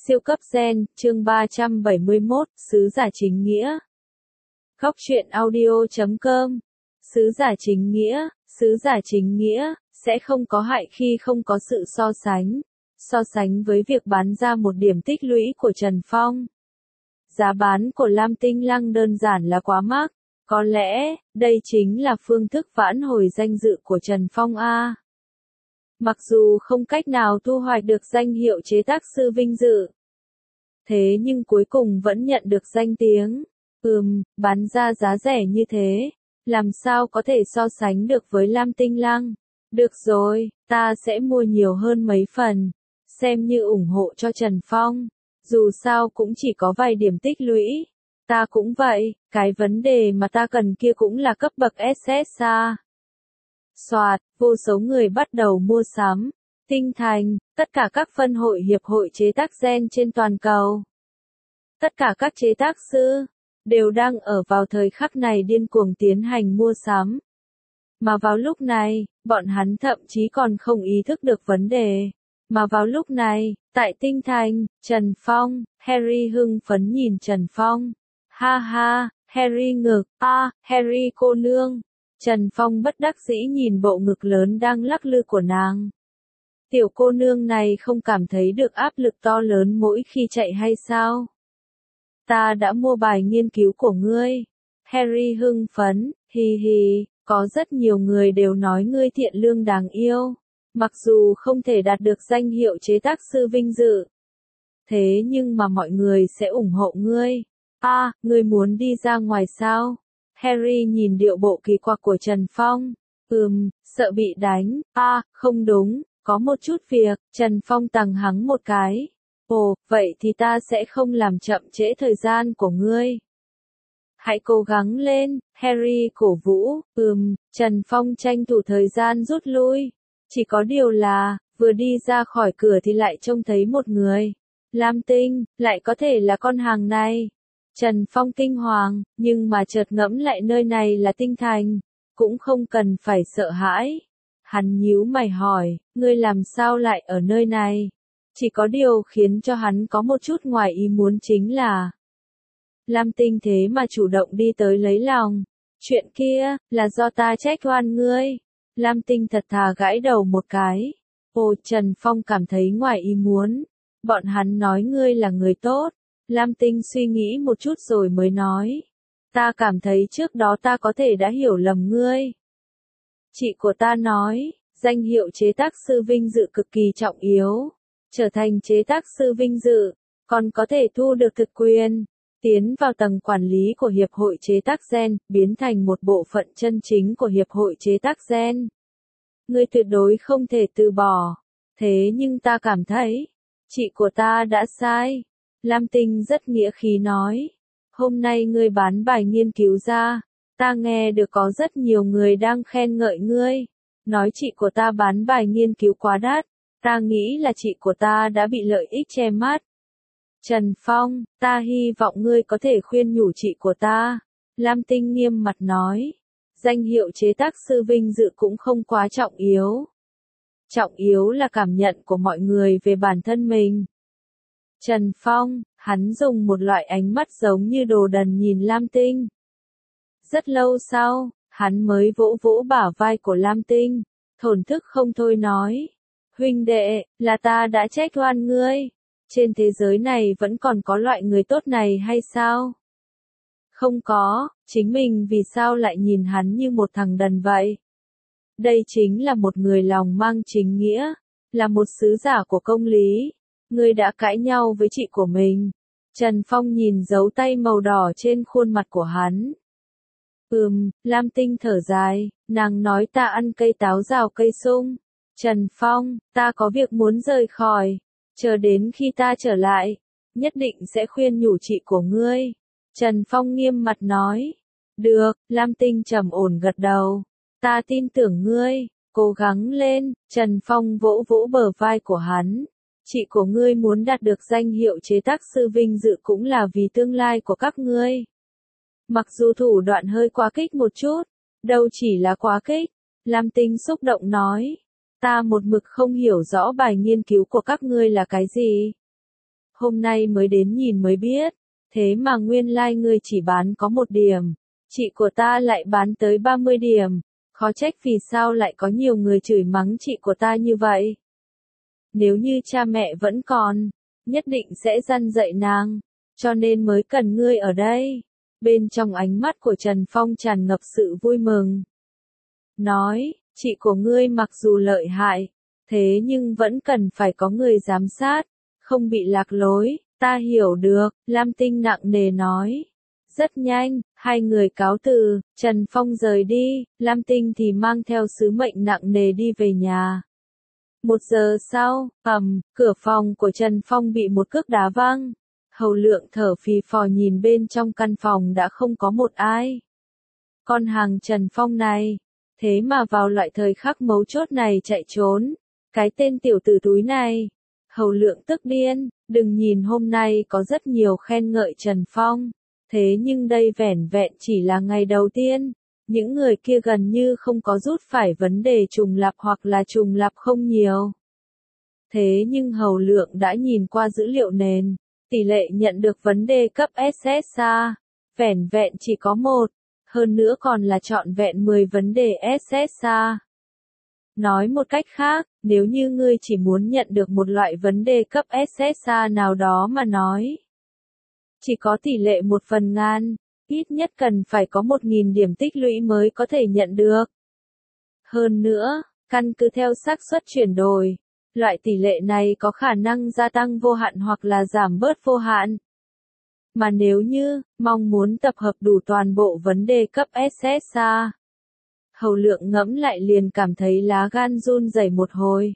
Siêu cấp gen, chương 371, Sứ giả chính nghĩa. Góc truyện audio.com. Sứ giả chính nghĩa, sứ giả chính nghĩa, sẽ không có hại khi không có sự so sánh. So sánh với việc bán ra một điểm tích lũy của Trần Phong. Giá bán của Lam Tinh Lăng đơn giản là quá mắc. Có lẽ, đây chính là phương thức vãn hồi danh dự của Trần Phong a. Mặc dù không cách nào thu hoạch được danh hiệu chế tác sư vinh dự. Thế nhưng cuối cùng vẫn nhận được danh tiếng. Bán ra giá rẻ như thế, làm sao có thể so sánh được với Lam Tinh Lăng. Được rồi, ta sẽ mua nhiều hơn mấy phần, xem như ủng hộ cho Trần Phong. Dù sao cũng chỉ có vài điểm tích lũy. Ta cũng vậy, cái vấn đề mà ta cần kia cũng là cấp bậc SSA. Soạt, vô số người bắt đầu mua sắm. Tinh Thành, tất cả các phân hội hiệp hội chế tác gen trên toàn cầu. Tất cả các chế tác sư, đều đang ở vào thời khắc này điên cuồng tiến hành mua sắm. Mà vào lúc này, bọn hắn thậm chí còn không ý thức được vấn đề. Mà vào lúc này, tại Tinh Thành, Trần Phong, Harry hưng phấn nhìn Trần Phong. Ha ha, Harry ngực, Harry cô nương. Trần Phong bất đắc dĩ nhìn bộ ngực lớn đang lắc lư của nàng. Tiểu cô nương này không cảm thấy được áp lực to lớn mỗi khi chạy hay sao? Ta đã mua bài nghiên cứu của ngươi. Harry hưng phấn, hì hì, có rất nhiều người đều nói ngươi thiện lương đáng yêu. Mặc dù không thể đạt được danh hiệu chế tác sư vinh dự. Thế nhưng mà mọi người sẽ ủng hộ ngươi. Ngươi muốn đi ra ngoài sao? Harry nhìn điệu bộ kỳ quặc của Trần Phong. Sợ bị đánh. Không đúng, có một chút việc. Trần Phong tằng hắng một cái. Ồ, vậy thì ta sẽ không làm chậm trễ thời gian của ngươi. Hãy cố gắng lên, Harry cổ vũ. Trần Phong tranh thủ thời gian rút lui. Chỉ có điều là, vừa đi ra khỏi cửa thì lại trông thấy một người. Lam Tinh, lại có thể là con hàng này. Trần Phong kinh hoàng, nhưng mà chợt ngẫm lại nơi này là Tinh Thành, cũng không cần phải sợ hãi. Hắn nhíu mày hỏi, ngươi làm sao lại ở nơi này? Chỉ có điều khiến cho hắn có một chút ngoài ý muốn chính là Lam Tinh thế mà chủ động đi tới lấy lòng. Chuyện kia, là do ta trách oan ngươi. Lam Tinh thật thà gãi đầu một cái. Trần Phong cảm thấy ngoài ý muốn. Bọn hắn nói ngươi là người tốt. Lam Tinh suy nghĩ một chút rồi mới nói. Ta cảm thấy trước đó ta có thể đã hiểu lầm ngươi. Chị của ta nói, danh hiệu chế tác sư vinh dự cực kỳ trọng yếu. Trở thành chế tác sư vinh dự, còn có thể thu được thực quyền. Tiến vào tầng quản lý của Hiệp hội chế tác gen, biến thành một bộ phận chân chính của Hiệp hội chế tác gen. Ngươi tuyệt đối không thể từ bỏ. Thế nhưng ta cảm thấy, chị của ta đã sai. Lam Tinh rất nghĩa khí nói. Hôm nay ngươi bán bài nghiên cứu ra. Ta nghe được có rất nhiều người đang khen ngợi ngươi. Nói chị của ta bán bài nghiên cứu quá đắt. Ta nghĩ là chị của ta đã bị lợi ích che mắt. Trần Phong, ta hy vọng ngươi có thể khuyên nhủ chị của ta. Lam Tinh nghiêm mặt nói. Danh hiệu chế tác sư vinh dự cũng không quá trọng yếu. Trọng yếu là cảm nhận của mọi người về bản thân mình. Trần Phong, hắn dùng một loại ánh mắt giống như đồ đần nhìn Lam Tinh. Rất lâu sau, hắn mới vỗ vỗ bả vai của Lam Tinh, thổn thức không thôi nói. Huynh đệ, là ta đã trách oan ngươi. Trên thế giới này vẫn còn có loại người tốt này hay sao? Không có, chính mình vì sao lại nhìn hắn như một thằng đần vậy? Đây chính là một người lòng mang chính nghĩa, là một sứ giả của công lý. Ngươi đã cãi nhau với chị của mình. Trần Phong nhìn dấu tay màu đỏ trên khuôn mặt của hắn. Lam Tinh thở dài, nàng nói ta ăn cây táo rào cây sung. Trần Phong, ta có việc muốn rời khỏi. Chờ đến khi ta trở lại, nhất định sẽ khuyên nhủ chị của ngươi. Trần Phong nghiêm mặt nói. Được, Lam Tinh trầm ổn gật đầu. Ta tin tưởng ngươi, cố gắng lên. Trần Phong vỗ vỗ bờ vai của hắn. Chị của ngươi muốn đạt được danh hiệu chế tác sư vinh dự cũng là vì tương lai của các ngươi. Mặc dù thủ đoạn hơi quá kích một chút, đâu chỉ là quá kích. Lam Tinh xúc động nói. Ta một mực không hiểu rõ bài nghiên cứu của các ngươi là cái gì. Hôm nay mới đến nhìn mới biết, thế mà nguyên lai ngươi chỉ bán có 1 điểm, chị của ta lại bán tới 30 điểm, khó trách vì sao lại có nhiều người chửi mắng chị của ta như vậy. Nếu như cha mẹ vẫn còn, nhất định sẽ răn dạy nàng, cho nên mới cần ngươi ở đây. Bên trong ánh mắt của Trần Phong tràn ngập sự vui mừng. Nói, chị của ngươi mặc dù lợi hại, thế nhưng vẫn cần phải có người giám sát, không bị lạc lối, ta hiểu được, Lam Tinh nặng nề nói. Rất nhanh, hai người cáo từ, Trần Phong rời đi, Lam Tinh thì mang theo sứ mệnh nặng nề đi về nhà. 1 giờ sau, cửa phòng của Trần Phong bị một cước đá văng. Hầu Lượng thở phì phò nhìn bên trong căn phòng đã không có một ai. Con hàng Trần Phong này, thế mà vào loại thời khắc mấu chốt này chạy trốn. Cái tên tiểu tử túi này. Hầu Lượng tức điên, đừng nhìn hôm nay có rất nhiều khen ngợi Trần Phong. Thế nhưng đây vẻn vẹn chỉ là ngày đầu tiên. Những người kia gần như không có rút phải vấn đề trùng lặp hoặc là trùng lặp không nhiều. Thế nhưng Hầu Lượng đã nhìn qua dữ liệu nền. Tỷ lệ nhận được vấn đề cấp SSA, vẻn vẹn chỉ có 1, hơn nữa còn là trọn vẹn 10 vấn đề SSA. Nói một cách khác, nếu như ngươi chỉ muốn nhận được một loại vấn đề cấp SSA nào đó mà nói, chỉ có tỷ lệ 1/1000, ít nhất cần phải có 1000 điểm tích lũy mới có thể nhận được. Hơn nữa, căn cứ theo xác suất chuyển đổi, loại tỷ lệ này có khả năng gia tăng vô hạn hoặc là giảm bớt vô hạn. Mà nếu như, mong muốn tập hợp đủ toàn bộ vấn đề cấp SSA, Hầu Lượng ngẫm lại liền cảm thấy lá gan run rẩy một hồi.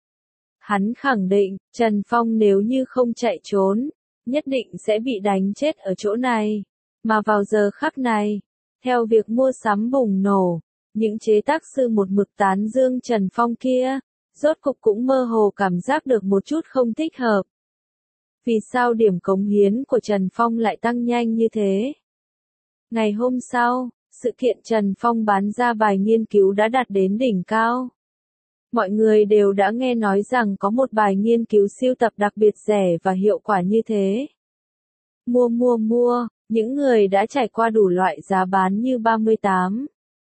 Hắn khẳng định, Trần Phong nếu như không chạy trốn, nhất định sẽ bị đánh chết ở chỗ này. Mà vào giờ khắc này, theo việc mua sắm bùng nổ, những chế tác sư một mực tán dương Trần Phong kia, rốt cục cũng mơ hồ cảm giác được một chút không thích hợp. Vì sao điểm cống hiến của Trần Phong lại tăng nhanh như thế? Ngày hôm sau, sự kiện Trần Phong bán ra bài nghiên cứu đã đạt đến đỉnh cao. Mọi người đều đã nghe nói rằng có một bài nghiên cứu siêu tập đặc biệt rẻ và hiệu quả như thế. Mua, những người đã trải qua đủ loại giá bán như 38,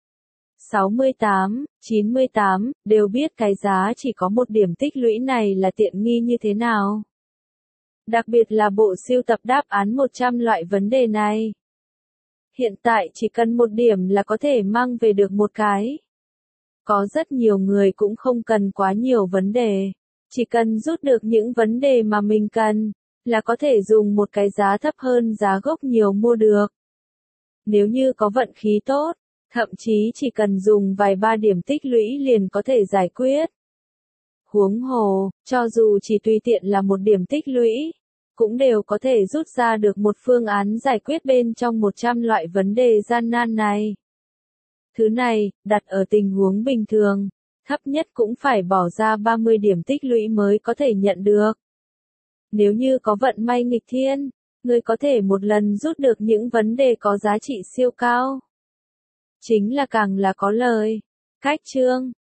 68, 98, đều biết cái giá chỉ có 1 điểm tích lũy này là tiện nghi như thế nào. Đặc biệt là bộ siêu tập đáp án 100 loại vấn đề này. Hiện tại chỉ cần 1 điểm là có thể mang về được một cái. Có rất nhiều người cũng không cần quá nhiều vấn đề. Chỉ cần rút được những vấn đề mà mình cần, là có thể dùng một cái giá thấp hơn giá gốc nhiều mua được. Nếu như có vận khí tốt, thậm chí chỉ cần dùng vài 3 điểm tích lũy liền có thể giải quyết. Huống hồ, cho dù chỉ tùy tiện là 1 điểm tích lũy, cũng đều có thể rút ra được một phương án giải quyết bên trong 100 loại vấn đề gian nan này. Thứ này, đặt ở tình huống bình thường, thấp nhất cũng phải bỏ ra 30 điểm tích lũy mới có thể nhận được. Nếu như có vận may nghịch thiên, người có thể một lần rút được những vấn đề có giá trị siêu cao. Chính là càng là có lời. Cách chương